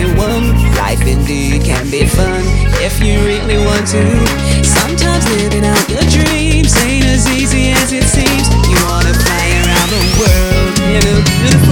one. Life indeed can be fun if you really want to. Sometimes living out your dreams ain't as easy as it seems. You wanna fly around the world in a beautiful